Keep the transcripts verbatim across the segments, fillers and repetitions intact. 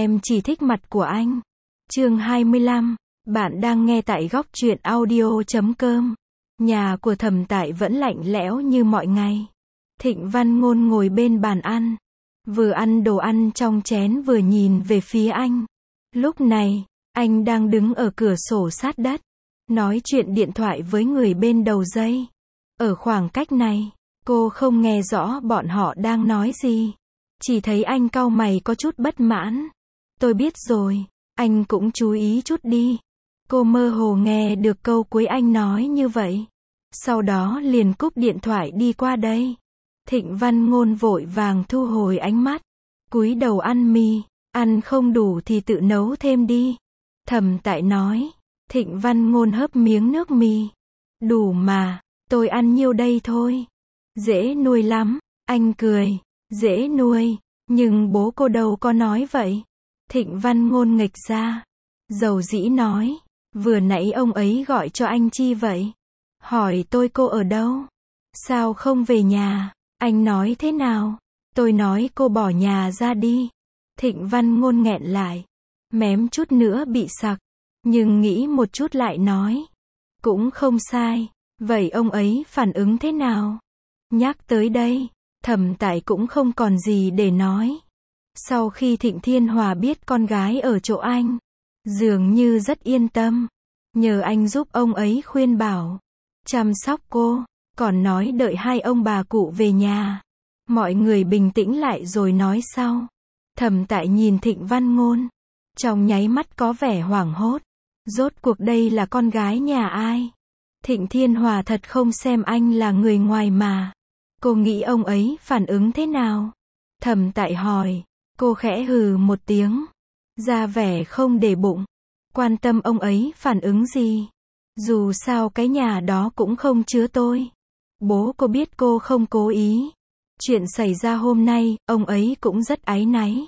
Em chỉ thích mặt của anh. Chương hai mươi lăm. Bạn đang nghe tại góc truyện audio chấm com. Nhà của Thẩm Tại vẫn lạnh lẽo như mọi ngày. Thịnh Văn Ngôn ngồi bên bàn ăn. Vừa ăn đồ ăn trong chén vừa nhìn về phía anh. Lúc này, anh đang đứng ở cửa sổ sát đất. Nói chuyện điện thoại với người bên đầu dây. Ở khoảng cách này, cô không nghe rõ bọn họ đang nói gì. Chỉ thấy anh cau mày có chút bất mãn. Tôi biết rồi, anh cũng chú ý chút đi. Cô mơ hồ nghe được câu cuối anh nói như vậy. Sau đó liền cúp điện thoại đi qua đây. Thịnh Văn Ngôn vội vàng thu hồi ánh mắt. Cúi đầu ăn mì, ăn không đủ thì tự nấu thêm đi. Thẩm Tại nói. Thịnh Văn Ngôn hớp miếng nước mì. Đủ mà, tôi ăn nhiêu đây thôi. Dễ nuôi lắm, anh cười. Dễ nuôi, nhưng bố cô đâu có nói vậy. Thịnh Văn Ngôn nghịch ra. Dầu dĩ nói. Vừa nãy ông ấy gọi cho anh chi vậy? Hỏi tôi cô ở đâu? Sao không về nhà? Anh nói thế nào? Tôi nói cô bỏ nhà ra đi. Thịnh Văn Ngôn nghẹn lại. Mém chút nữa bị sặc. Nhưng nghĩ một chút lại nói. Cũng không sai. Vậy ông ấy phản ứng thế nào? Nhắc tới đây, Thẩm Tại cũng không còn gì để nói. Sau khi Thịnh Thiên Hòa biết con gái ở chỗ anh, dường như rất yên tâm. Nhờ anh giúp ông ấy khuyên bảo, chăm sóc cô, còn nói đợi hai ông bà cụ về nhà. Mọi người bình tĩnh lại rồi nói sau. Thẩm Tại nhìn Thịnh Văn Ngôn. Trong nháy mắt có vẻ hoảng hốt. Rốt cuộc đây là con gái nhà ai? Thịnh Thiên Hòa thật không xem anh là người ngoài mà. Cô nghĩ ông ấy phản ứng thế nào? Thẩm Tại hỏi. Cô khẽ hừ một tiếng. Ra vẻ không để bụng. Quan tâm ông ấy phản ứng gì? Dù sao cái nhà đó cũng không chứa tôi. Bố cô biết cô không cố ý. Chuyện xảy ra hôm nay, ông ấy cũng rất áy náy.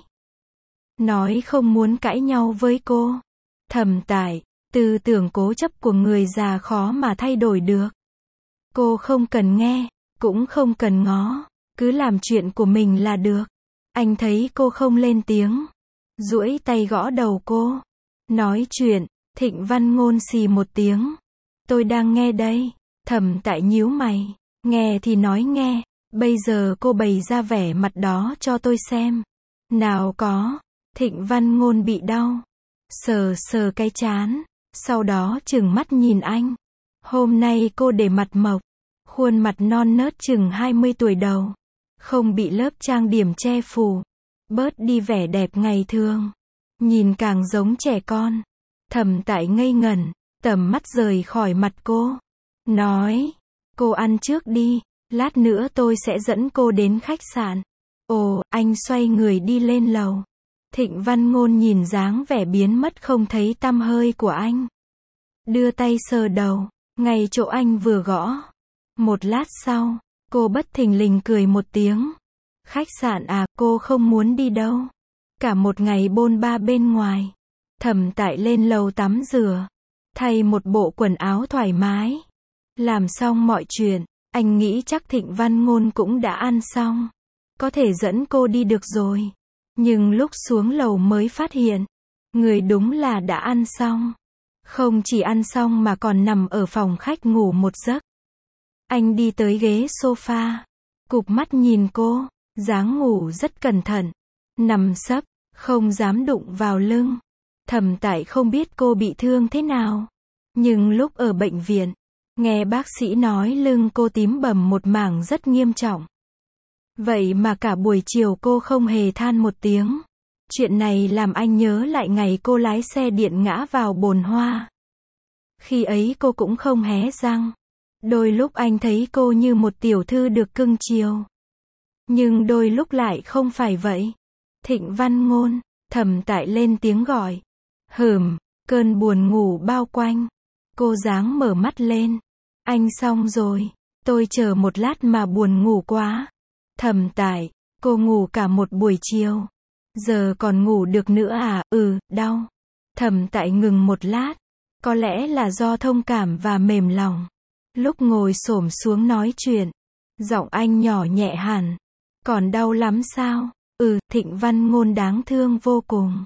Nói không muốn cãi nhau với cô. Thẩm Tại, tư tưởng cố chấp của người già khó mà thay đổi được. Cô không cần nghe, cũng không cần ngó. Cứ làm chuyện của mình là được. Anh thấy cô không lên tiếng. Duỗi tay gõ đầu cô. Nói chuyện, Thịnh Văn Ngôn xì một tiếng. Tôi đang nghe đây. Thẩm Tại nhíu mày. Nghe thì nói nghe. Bây giờ cô bày ra vẻ mặt đó cho tôi xem. Nào có. Thịnh Văn Ngôn bị đau. Sờ sờ cái trán. Sau đó trừng mắt nhìn anh. Hôm nay cô để mặt mộc. Khuôn mặt non nớt chừng hai mươi tuổi đầu. Không bị lớp trang điểm che phủ. Bớt đi vẻ đẹp ngày thường. Nhìn càng giống trẻ con. Thẩm Tại ngây ngẩn. Tầm mắt rời khỏi mặt cô. Nói. Cô ăn trước đi. Lát nữa tôi sẽ dẫn cô đến khách sạn. Ồ, anh xoay người đi lên lầu. Thịnh Văn Ngôn nhìn dáng vẻ biến mất không thấy tăm hơi của anh. Đưa tay sờ đầu. Ngay chỗ anh vừa gõ. Một lát sau, cô bất thình lình cười một tiếng. Khách sạn à, cô không muốn đi đâu. Cả một ngày bôn ba bên ngoài. Thẩm Tại lên lầu tắm rửa. Thay một bộ quần áo thoải mái. Làm xong mọi chuyện, anh nghĩ chắc Thịnh Văn Ngôn cũng đã ăn xong. Có thể dẫn cô đi được rồi. Nhưng lúc xuống lầu mới phát hiện. Người đúng là đã ăn xong. Không chỉ ăn xong mà còn nằm ở phòng khách ngủ một giấc. Anh đi tới ghế sofa. Cụp mắt nhìn cô. Dáng ngủ rất cẩn thận. Nằm sấp. Không dám đụng vào lưng. Thẩm Tại không biết cô bị thương thế nào. Nhưng lúc ở bệnh viện, nghe bác sĩ nói lưng cô tím bầm một mảng rất nghiêm trọng. Vậy mà cả buổi chiều cô không hề than một tiếng. Chuyện này làm anh nhớ lại ngày cô lái xe điện ngã vào bồn hoa. Khi ấy cô cũng không hé răng. Đôi lúc anh thấy cô như một tiểu thư được cưng chiều. Nhưng đôi lúc lại không phải vậy. Thịnh Văn Ngôn. Thẩm Tại lên tiếng gọi. Hừm, cơn buồn ngủ bao quanh. Cô dáng mở mắt lên. Anh xong rồi. Tôi chờ một lát mà buồn ngủ quá. Thẩm Tại, cô ngủ cả một buổi chiều. Giờ còn ngủ được nữa à? Ừ, đau. Thẩm Tại ngừng một lát. Có lẽ là do thông cảm và mềm lòng. Lúc ngồi xổm xuống nói chuyện, giọng anh nhỏ nhẹ hẳn. Còn đau lắm sao? Ừ, Thịnh Văn Ngôn đáng thương vô cùng.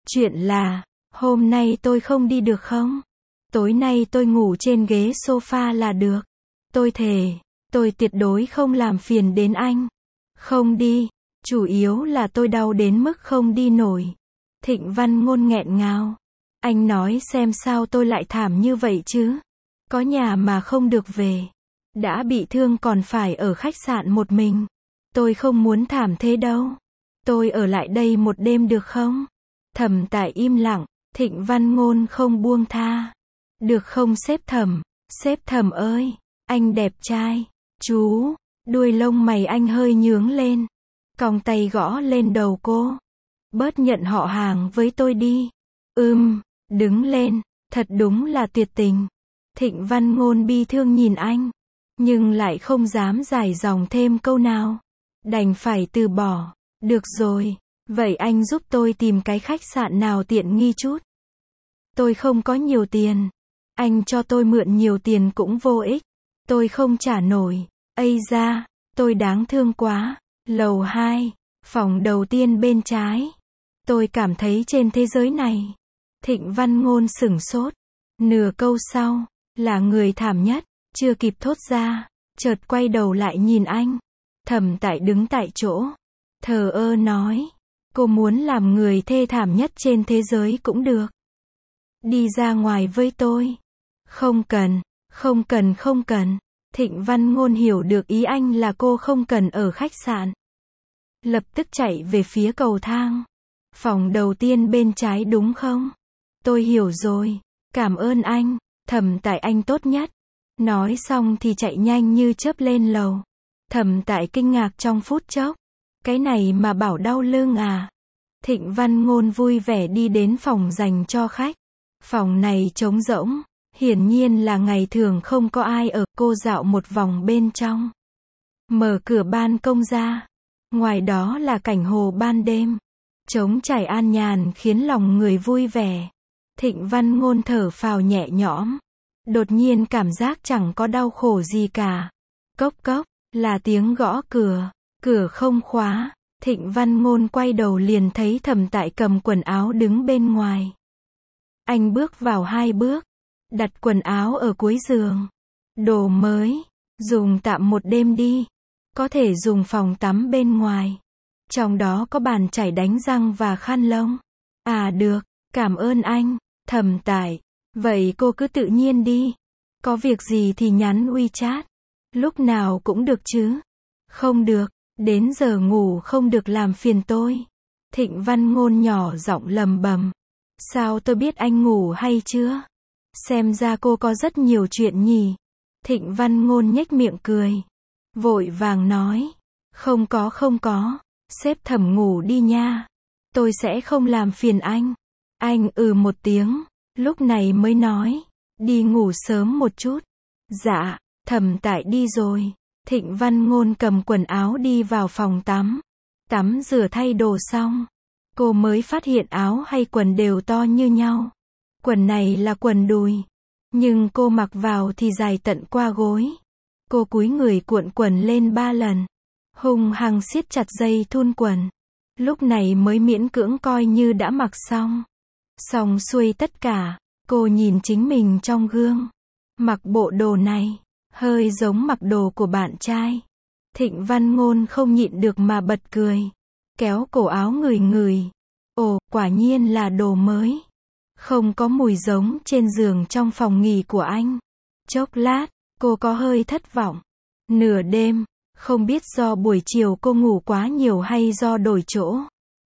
Chuyện là, hôm nay tôi không đi được không? Tối nay tôi ngủ trên ghế sofa là được. Tôi thề, tôi tuyệt đối không làm phiền đến anh. Không đi, chủ yếu là tôi đau đến mức không đi nổi. Thịnh Văn Ngôn nghẹn ngào. Anh nói xem sao tôi lại thảm như vậy chứ? Có nhà mà không được về. Đã bị thương còn phải ở khách sạn một mình. Tôi không muốn thảm thế đâu. Tôi ở lại đây một đêm được không? Thẩm Tại im lặng, Thịnh Văn Ngôn không buông tha. Được không sếp Thẩm, sếp Thẩm ơi, anh đẹp trai. Chú, đuôi lông mày anh hơi nhướng lên. Còng tay gõ lên đầu cô. Bớt nhận họ hàng với tôi đi. Ừm, đứng lên, thật đúng là tuyệt tình. Thịnh Văn Ngôn bi thương nhìn anh, nhưng lại không dám dài dòng thêm câu nào. Đành phải từ bỏ. Được rồi, vậy anh giúp tôi tìm cái khách sạn nào tiện nghi chút. Tôi không có nhiều tiền. Anh cho tôi mượn nhiều tiền cũng vô ích. Tôi không trả nổi. Ây da, tôi đáng thương quá. Lầu hai, phòng đầu tiên bên trái. Tôi cảm thấy trên thế giới này. Thịnh Văn Ngôn sửng sốt. Nửa câu sau, là người thảm nhất, chưa kịp thốt ra, chợt quay đầu lại nhìn anh. Thẩm Tại đứng tại chỗ, thờ ơ nói, cô muốn làm người thê thảm nhất trên thế giới cũng được. Đi ra ngoài với tôi. Không cần, không cần không cần. Thịnh Văn Ngôn hiểu được ý anh là cô không cần ở khách sạn. Lập tức chạy về phía cầu thang. Phòng đầu tiên bên trái đúng không? Tôi hiểu rồi, cảm ơn anh, Thẩm Tại anh tốt nhất. Nói xong thì chạy nhanh như chớp lên lầu. Thẩm Tại kinh ngạc trong phút chốc. Cái này mà bảo đau lưng à? Thịnh Văn Ngôn vui vẻ đi đến phòng dành cho khách. Phòng này trống rỗng, hiển nhiên là ngày thường không có ai ở. Cô dạo một vòng bên trong. Mở cửa ban công ra. Ngoài đó là cảnh hồ ban đêm. Trống trải an nhàn khiến lòng người vui vẻ. Thịnh Văn Ngôn thở phào nhẹ nhõm. Đột nhiên cảm giác chẳng có đau khổ gì cả. Cốc cốc, là tiếng gõ cửa. Cửa không khóa. Thịnh Văn Ngôn quay đầu liền thấy Thẩm Tại cầm quần áo đứng bên ngoài. Anh bước vào hai bước. Đặt quần áo ở cuối giường. Đồ mới. Dùng tạm một đêm đi. Có thể dùng phòng tắm bên ngoài. Trong đó có bàn chải đánh răng và khăn lông. À được, cảm ơn anh, Thẩm Tại. Vậy cô cứ tự nhiên đi. Có việc gì thì nhắn WeChat. Lúc nào cũng được chứ. Không được, đến giờ ngủ không được làm phiền tôi. Thịnh Văn Ngôn nhỏ giọng lầm bầm. Sao tôi biết anh ngủ hay chưa? Xem ra cô có rất nhiều chuyện nhỉ. Thịnh Văn Ngôn nhếch miệng cười. Vội vàng nói. Không có không có. Sếp Thẩm ngủ đi nha. Tôi sẽ không làm phiền anh. Anh ừ một tiếng. Lúc này mới nói. Đi ngủ sớm một chút. Dạ, Thẩm Tại đi rồi. Thịnh Văn Ngôn cầm quần áo đi vào phòng tắm. Tắm rửa thay đồ xong. Cô mới phát hiện áo hay quần đều to như nhau. Quần này là quần đùi. Nhưng cô mặc vào thì dài tận qua gối. Cô cúi người cuộn quần lên ba lần. Hung hăng siết chặt dây thun quần. Lúc này mới miễn cưỡng coi như đã mặc xong. Xong xuôi tất cả. Cô nhìn chính mình trong gương. Mặc bộ đồ này. Hơi giống mặc đồ của bạn trai. Thịnh Văn Ngôn không nhịn được mà bật cười. Kéo cổ áo ngửi ngửi. Ồ, quả nhiên là đồ mới. Không có mùi giống trên giường trong phòng nghỉ của anh. Chốc lát, cô có hơi thất vọng. Nửa đêm, không biết do buổi chiều cô ngủ quá nhiều hay do đổi chỗ.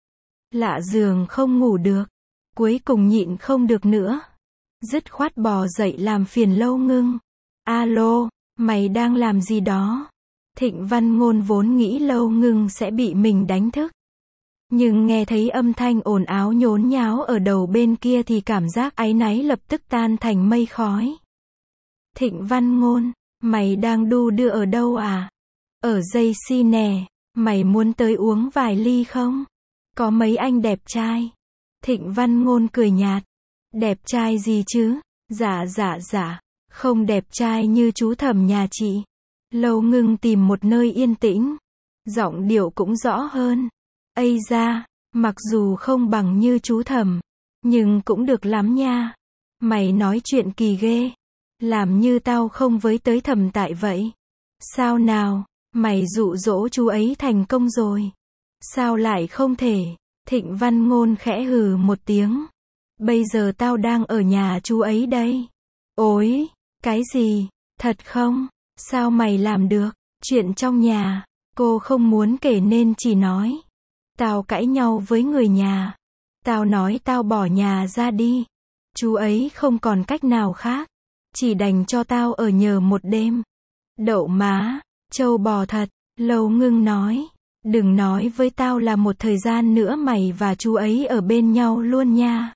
Lạ giường không ngủ được. Cuối cùng nhịn không được nữa. Dứt khoát bò dậy làm phiền Lâu Ngưng. Alo, mày đang làm gì đó? Thịnh Văn Ngôn vốn nghĩ Lâu Ngưng sẽ bị mình đánh thức. Nhưng nghe thấy âm thanh ồn ào nhốn nháo ở đầu bên kia thì cảm giác áy náy lập tức tan thành mây khói. Thịnh Văn Ngôn, mày đang đu đưa ở đâu à? Ở dây xi nè, mày muốn tới uống vài ly không? Có mấy anh đẹp trai. Thịnh Văn Ngôn cười nhạt. Đẹp trai gì chứ? Dạ dạ dạ, không đẹp trai như chú Thẩm nhà chị. Lâu Ngưng tìm một nơi yên tĩnh. Giọng điệu cũng rõ hơn. Ây da, Mặc dù không bằng như chú Thẩm, nhưng cũng được lắm nha. Mày nói chuyện kỳ ghê. Làm như tao không với tới Thẩm Tại vậy. Sao nào, mày dụ dỗ chú ấy thành công rồi. Sao lại không thể? Thịnh Văn Ngôn khẽ hừ một tiếng. Bây giờ tao đang ở nhà chú ấy đây. Ôi, cái gì? Thật không? Sao mày làm được? Chuyện trong nhà, cô không muốn kể nên chỉ nói. Tao cãi nhau với người nhà. Tao nói tao bỏ nhà ra đi. Chú ấy không còn cách nào khác. Chỉ đành cho tao ở nhờ một đêm. Đậu má, trâu bò thật. Lâu Ngưng nói. Đừng nói với tao là một thời gian nữa mày và chú ấy ở bên nhau luôn nha.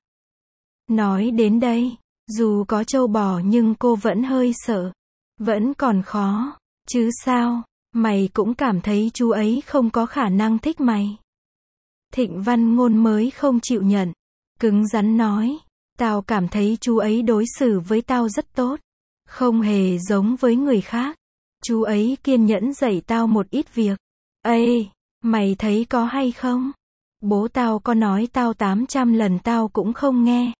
Nói đến đây, dù có trâu bò nhưng cô vẫn hơi sợ. Vẫn còn khó, chứ sao, mày cũng cảm thấy chú ấy không có khả năng thích mày. Thịnh Văn Ngôn mới không chịu nhận, cứng rắn nói, tao cảm thấy chú ấy đối xử với tao rất tốt, không hề giống với người khác. Chú ấy kiên nhẫn dạy tao một ít việc. Ê, mày thấy có hay không? Bố tao có nói tao tám trăm lần tao cũng không nghe.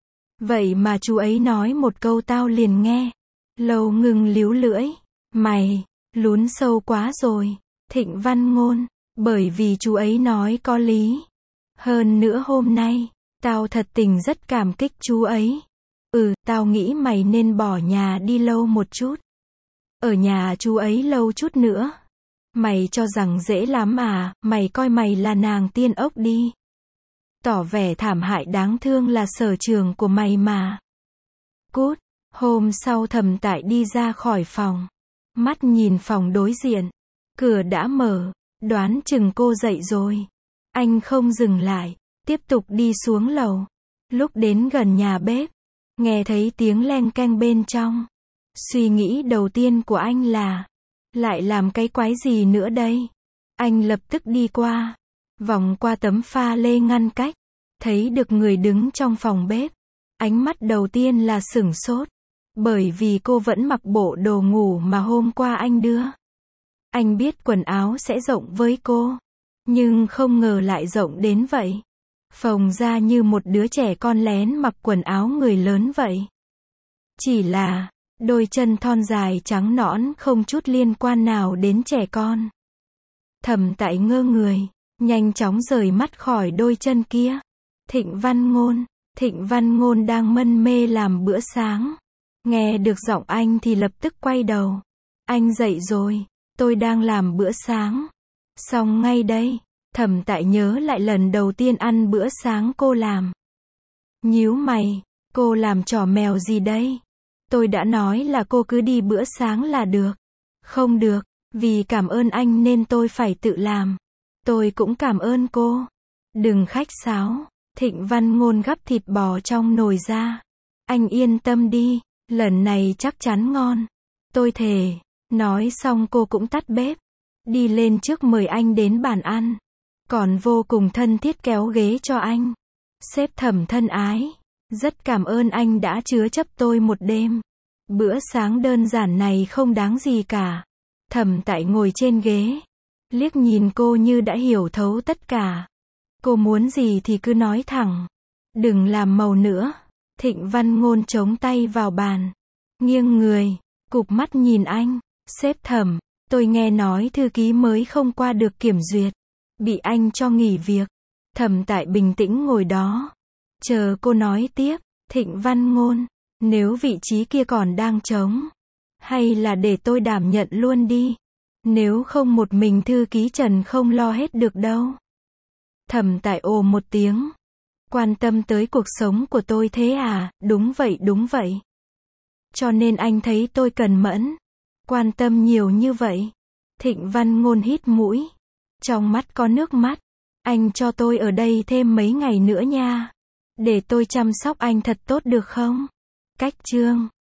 Vậy mà chú ấy nói một câu tao liền nghe. Lâu Ngưng líu lưỡi. Mày, lún sâu quá rồi. Thịnh Văn Ngôn, bởi vì chú ấy nói có lý. Hơn nữa hôm nay, tao thật tình rất cảm kích chú ấy. Ừ, tao nghĩ mày nên bỏ nhà đi lâu một chút. Ở nhà chú ấy lâu chút nữa. Mày cho rằng dễ lắm à, mày coi mày là nàng tiên ốc đi. Tỏ vẻ thảm hại đáng thương là sở trường của mày mà. Cút. Hôm sau Thẩm Tại đi ra khỏi phòng. Mắt nhìn phòng đối diện. Cửa đã mở. Đoán chừng cô dậy rồi. Anh không dừng lại. Tiếp tục đi xuống lầu. Lúc đến gần nhà bếp. Nghe thấy tiếng leng keng bên trong. Suy nghĩ đầu tiên của anh là. Lại làm cái quái gì nữa đây? Anh lập tức đi qua. Vòng qua tấm pha lê ngăn cách. Thấy được người đứng trong phòng bếp. Ánh mắt đầu tiên là sửng sốt. Bởi vì cô vẫn mặc bộ đồ ngủ mà hôm qua anh đưa. Anh biết quần áo sẽ rộng với cô. Nhưng không ngờ lại rộng đến vậy. Phồng ra như một đứa trẻ con lén mặc quần áo người lớn vậy. Chỉ là, đôi chân thon dài trắng nõn không chút liên quan nào đến trẻ con. Thẩm Tại ngơ người, nhanh chóng rời mắt khỏi đôi chân kia. Thịnh Văn Ngôn, Thịnh Văn Ngôn đang mân mê làm bữa sáng. Nghe được giọng anh thì lập tức quay đầu. Anh dậy rồi, tôi đang làm bữa sáng. Xong ngay đây. Thẩm Tại nhớ lại lần đầu tiên ăn bữa sáng cô làm. Nhíu mày, cô làm trò mèo gì đây? Tôi đã nói là cô cứ đi bữa sáng là được. Không được, vì cảm ơn anh nên tôi phải tự làm. Tôi cũng cảm ơn cô. Đừng khách sáo. Thịnh Văn Ngôn gắp thịt bò trong nồi ra. Anh yên tâm đi, lần này chắc chắn ngon. Tôi thề. Nói xong cô cũng tắt bếp. Đi lên trước mời anh đến bàn ăn. Còn vô cùng thân thiết kéo ghế cho anh. Sếp Thẩm thân ái. Rất cảm ơn anh đã chứa chấp tôi một đêm. Bữa sáng đơn giản này không đáng gì cả. Thẩm Tại ngồi trên ghế. Liếc nhìn cô như đã hiểu thấu tất cả. Cô muốn gì thì cứ nói thẳng. Đừng làm màu nữa. Thịnh Văn Ngôn chống tay vào bàn. Nghiêng người. Cụp mắt nhìn anh. Sếp Thẩm, tôi nghe nói thư ký mới không qua được kiểm duyệt. Bị anh cho nghỉ việc. Thẩm Tại bình tĩnh ngồi đó. Chờ cô nói tiếp. Thịnh Văn Ngôn, nếu vị trí kia còn đang trống. Hay là để tôi đảm nhận luôn đi. Nếu không một mình thư ký Trần không lo hết được đâu. Thẩm Tại ồ một tiếng. Quan tâm tới cuộc sống của tôi thế à? Đúng vậy đúng vậy. Cho nên anh thấy tôi cần mẫn. Quan tâm nhiều như vậy. Thịnh Văn Ngôn hít mũi. Trong mắt có nước mắt. Anh cho tôi ở đây thêm mấy ngày nữa nha. Để tôi chăm sóc anh thật tốt được không? Cách chương